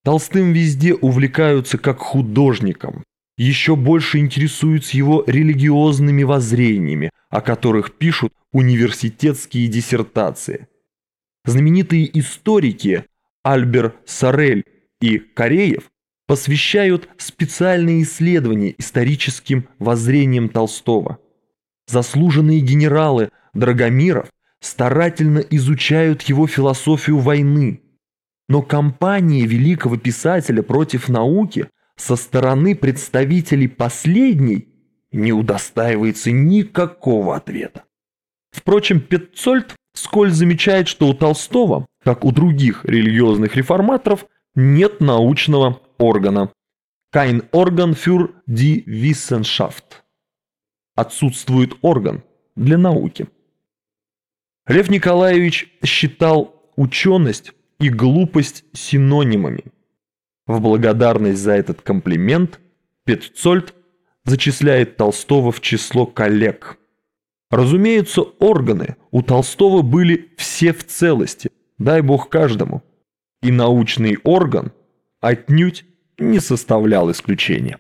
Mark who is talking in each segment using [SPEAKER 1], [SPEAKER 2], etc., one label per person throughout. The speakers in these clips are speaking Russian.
[SPEAKER 1] Толстым везде увлекаются как художником, еще больше интересуются его религиозными воззрениями, о которых пишут университетские диссертации. Знаменитые историки Альбер Сорель и Кореев посвящают специальные исследования историческим воззрениям Толстого. Заслуженные генералы Драгомиров старательно изучают его философию войны, но кампания великого писателя против науки со стороны представителей последней не удостаивается никакого ответа. Впрочем, Петтцольд вскользь замечает, что у Толстого, как у других религиозных реформаторов, нет научного органа. Kein Organ für die Wissenschaft. Отсутствует орган для науки. Лев Николаевич считал ученость и глупость синонимами. В благодарность за этот комплимент Петтцольд зачисляет Толстого в число коллег. Разумеется, органы у Толстого были все в целости, дай бог каждому, и научный орган отнюдь не составлял исключения.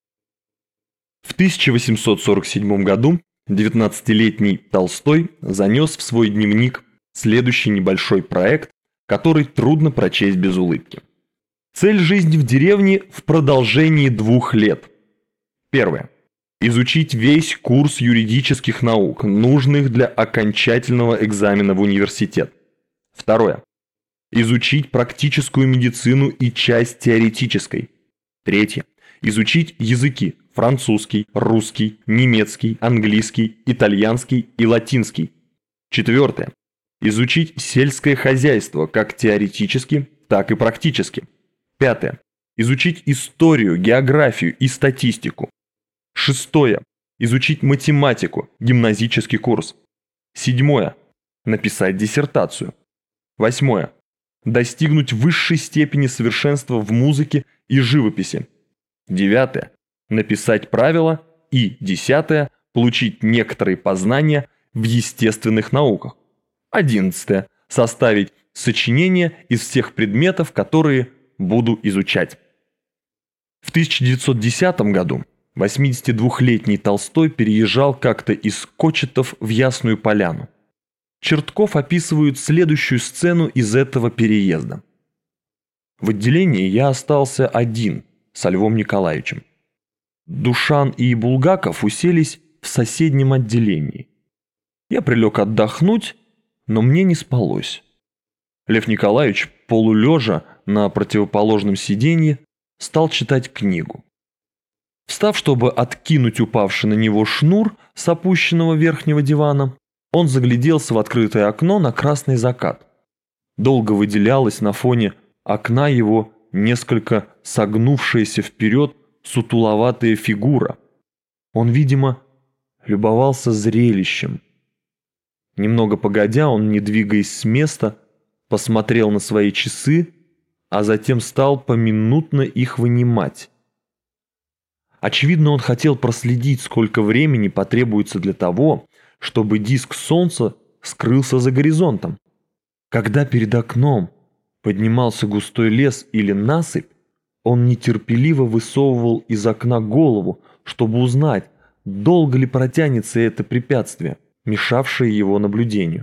[SPEAKER 1] В 1847 году 19-летний Толстой занес в свой дневник следующий небольшой проект, который трудно прочесть без улыбки. Цель жизни в деревне в продолжении 2 лет. Первое. Изучить весь курс юридических наук, нужных для окончательного экзамена в университет. Второе. Изучить практическую медицину и часть теоретической. Третье. Изучить языки – французский, русский, немецкий, английский, итальянский и латинский. Четвертое. Изучить сельское хозяйство как теоретически, так и практически. Пятое. Изучить историю, географию и статистику. Шестое. Изучить математику, гимназический курс. Седьмое. Написать диссертацию. Восьмое. Достигнуть высшей степени совершенства в музыке и живописи. Девятое. Написать правила. И десятое. Получить некоторые познания в естественных науках. 11. Составить сочинение из всех предметов, которые буду изучать. В 1910 году 82-летний Толстой переезжал как-то из Кочетов в Ясную Поляну. Чертков описывает следующую сцену из этого переезда. В отделении я остался один со Львом Николаевичем. Душан и Булгаков уселись в соседнем отделении. Я прилег отдохнуть, но мне не спалось. Лев Николаевич, полулежа на противоположном сиденье, стал читать книгу. Встав, чтобы откинуть упавший на него шнур с опущенного верхнего дивана, он загляделся в открытое окно на красный закат. Долго выделялась на фоне окна его несколько согнувшаяся вперед сутуловатая фигура. Он, видимо, любовался зрелищем. Немного погодя, он, не двигаясь с места, посмотрел на свои часы, а затем стал поминутно их вынимать. Очевидно, он хотел проследить, сколько времени потребуется для того, чтобы диск Солнца скрылся за горизонтом. Когда перед окном поднимался густой лес или насыпь, он нетерпеливо высовывал из окна голову, чтобы узнать, долго ли протянется это препятствие, мешавшее его наблюдению.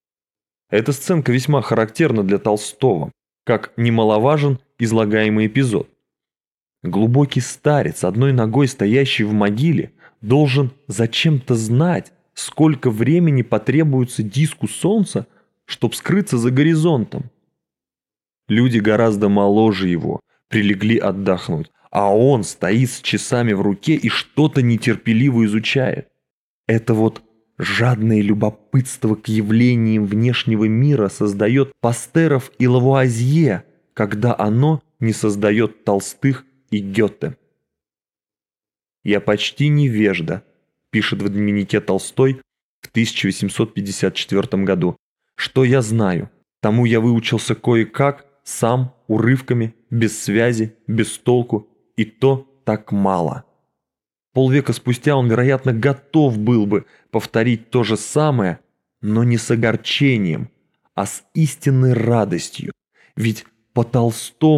[SPEAKER 1] Эта сценка весьма характерна для Толстого, как немаловажен излагаемый эпизод. Глубокий старец, одной ногой стоящий в могиле, должен зачем-то знать, сколько времени потребуется диску Солнца, чтобы скрыться за горизонтом. Люди гораздо моложе его прилегли отдохнуть, а он стоит с часами в руке и что-то нетерпеливо изучает. Это вот жадное любопытство к явлениям внешнего мира создает Пастеров и Лавуазье, когда оно не создает Толстых и Гёте. «Я почти невежда», – пишет в дневнике Толстой в 1854 году. «Что я знаю? Тому я выучился кое-как, сам, урывками, без связи, без толку, и то так мало». Полвека спустя он, вероятно, готов был бы повторить то же самое, но не с огорчением, а с истинной радостью. Ведь по Толстому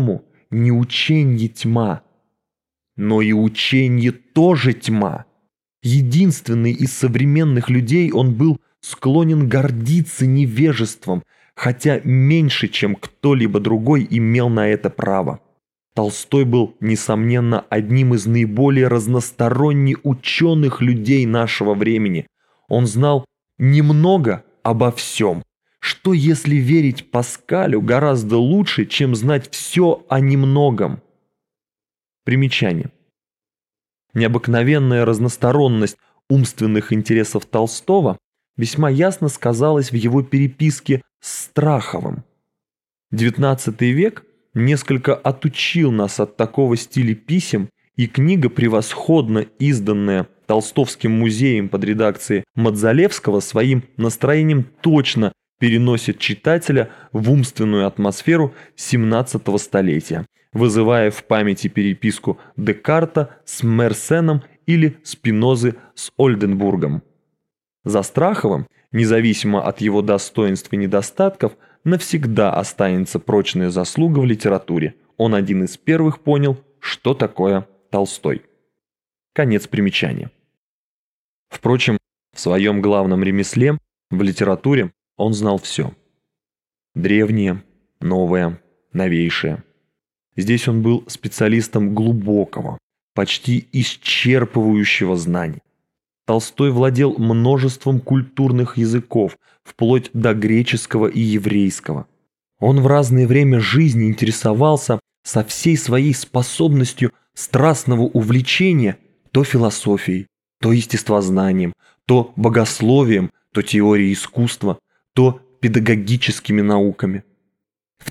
[SPEAKER 1] не ученье тьма, но и ученье тоже тьма. Единственный из современных людей он был склонен гордиться невежеством, хотя меньше, чем кто-либо другой имел на это право. Толстой был, несомненно, одним из наиболее разносторонне ученых людей нашего времени. Он знал немного обо всем, что, если верить Паскалю, гораздо лучше, чем знать все о немногом. Примечание. Необыкновенная разносторонность умственных интересов Толстого весьма ясно сказалась в его переписке с Страховым. XIX век несколько отучил нас от такого стиля писем, и книга, превосходно изданная Толстовским музеем под редакцией Мадзалевского, своим настроением точно переносит читателя в умственную атмосферу XVII столетия, вызывая в памяти переписку Декарта с Мерсеном или Спинозы с Ольденбургом. За Страховым, независимо от его достоинств и недостатков, навсегда останется прочная заслуга в литературе. Он один из первых понял, что такое Толстой. Конец примечания. Впрочем, в своем главном ремесле, в литературе, он знал все. Древнее, новое, новейшее. Здесь он был специалистом глубокого, почти исчерпывающего знания. Толстой владел множеством культурных языков, вплоть до греческого и еврейского. Он в разное время жизни интересовался со всей своей способностью страстного увлечения то философией, то естествознанием, то богословием, то теорией искусства, то педагогическими науками. В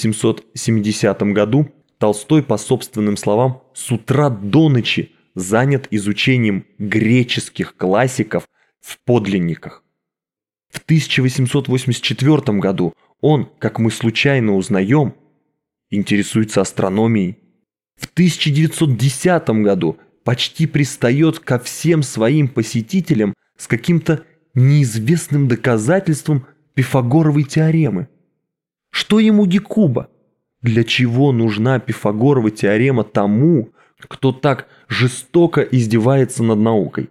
[SPEAKER 1] 1870 году Толстой, по собственным словам, с утра до ночи занят изучением греческих классиков в подлинниках. В 1884 году он, как мы случайно узнаем, интересуется астрономией. В 1910 году почти пристает ко всем своим посетителям с каким-то неизвестным доказательством Пифагоровой теоремы. Что ему Гекуба? Для чего нужна Пифагорова теорема тому, кто так жестоко издевается над наукой?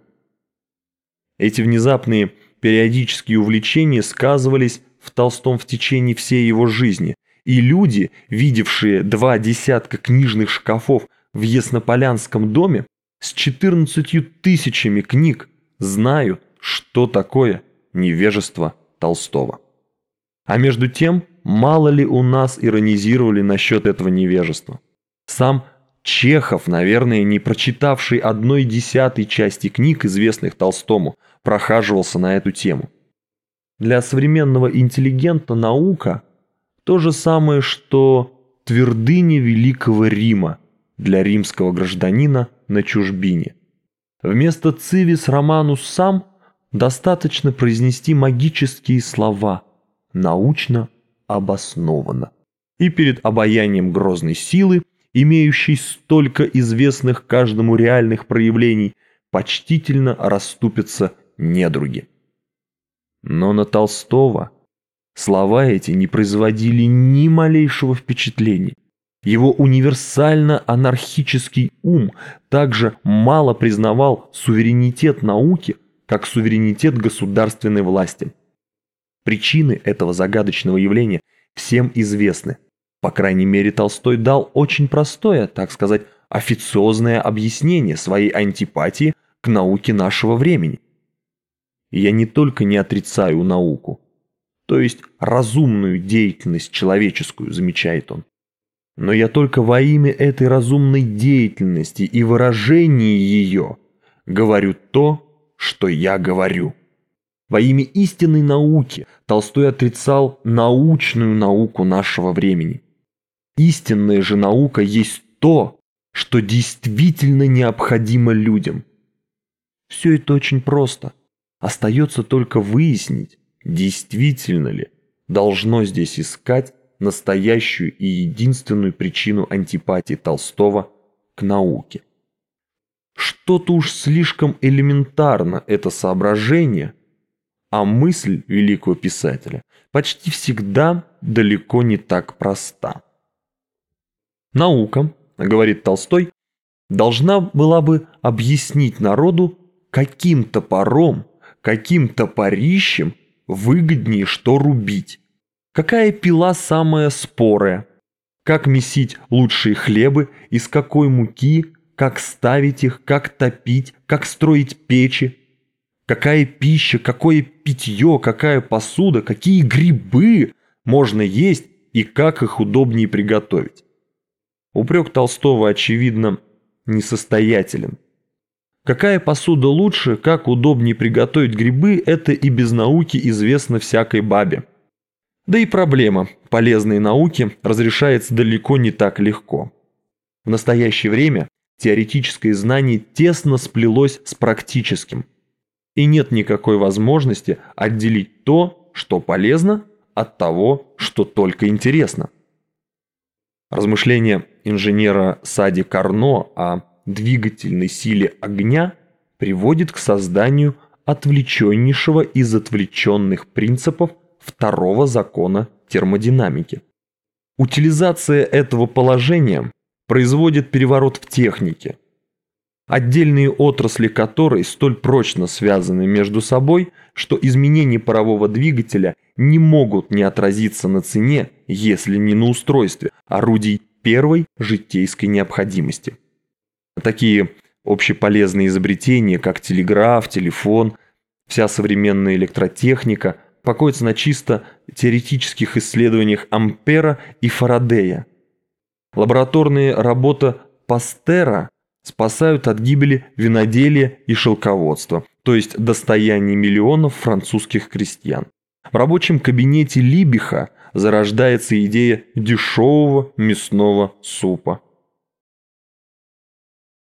[SPEAKER 1] Эти внезапные периодические увлечения сказывались в Толстом в течение всей его жизни, и люди, видевшие 2 десятка книжных шкафов в Яснополянском доме с 14 тысячами книг, знают, что такое невежество Толстого. А между тем, мало ли у нас иронизировали насчет этого невежества. Сам Чехов, наверное, не прочитавший 1/10 части книг, известных Толстому, прохаживался на эту тему. Для современного интеллигента наука – то же самое, что твердыня Великого Рима для римского гражданина на чужбине. Вместо «civis Romanus sum» достаточно произнести магические слова «научно обоснованно». И перед обаянием грозной силы, имеющей столько известных каждому реальных проявлений, почтительно расступятся недруги. Но на Толстого слова эти не производили ни малейшего впечатления. Его универсально-анархический ум также мало признавал суверенитет науки, как суверенитет государственной власти. Причины этого загадочного явления всем известны. По крайней мере, Толстой дал очень простое, так сказать, официозное объяснение своей антипатии к науке нашего времени. И я не только не отрицаю науку, то есть разумную деятельность человеческую, замечает он, но я только во имя этой разумной деятельности и выражения ее говорю то, что я говорю. Во имя истинной науки Толстой отрицал научную науку нашего времени. Истинная же наука есть то, что действительно необходимо людям. Все это очень просто. Остается только выяснить, действительно ли должно здесь искать настоящую и единственную причину антипатии Толстого к науке. Что-то уж слишком элементарно это соображение, а мысль великого писателя почти всегда далеко не так проста. Наука, говорит Толстой, должна была бы объяснить народу, каким топором, каким топорищем выгоднее что рубить, какая пила самая спорая, как месить лучшие хлебы, из какой муки, как ставить их, как топить, как строить печи, какая пища, какое питье, какая посуда, какие грибы можно есть и как их удобнее приготовить. Упрек Толстого, очевидно, несостоятелен. Какая посуда лучше, как удобнее приготовить грибы, это и без науки известно всякой бабе. Да и проблема полезной науки разрешается далеко не так легко. В настоящее время теоретическое знание тесно сплелось с практическим. И нет никакой возможности отделить то, что полезно, от того, что только интересно. Размышления инженера Сади Карно о двигательной силе огня приводит к созданию отвлеченнейшего из отвлеченных принципов второго закона термодинамики. Утилизация этого положения производит переворот в технике, отдельные отрасли которой столь прочно связаны между собой, что изменения парового двигателя не могут не отразиться на цене, если не на устройстве орудий первой житейской необходимости. Такие общеполезные изобретения, как телеграф, телефон, вся современная электротехника покоятся на чисто теоретических исследованиях Ампера и Фарадея. Лабораторные работы Пастера спасают от гибели виноделия и шелководства, то есть достояние миллионов французских крестьян. В рабочем кабинете Либиха зарождается идея дешевого мясного супа.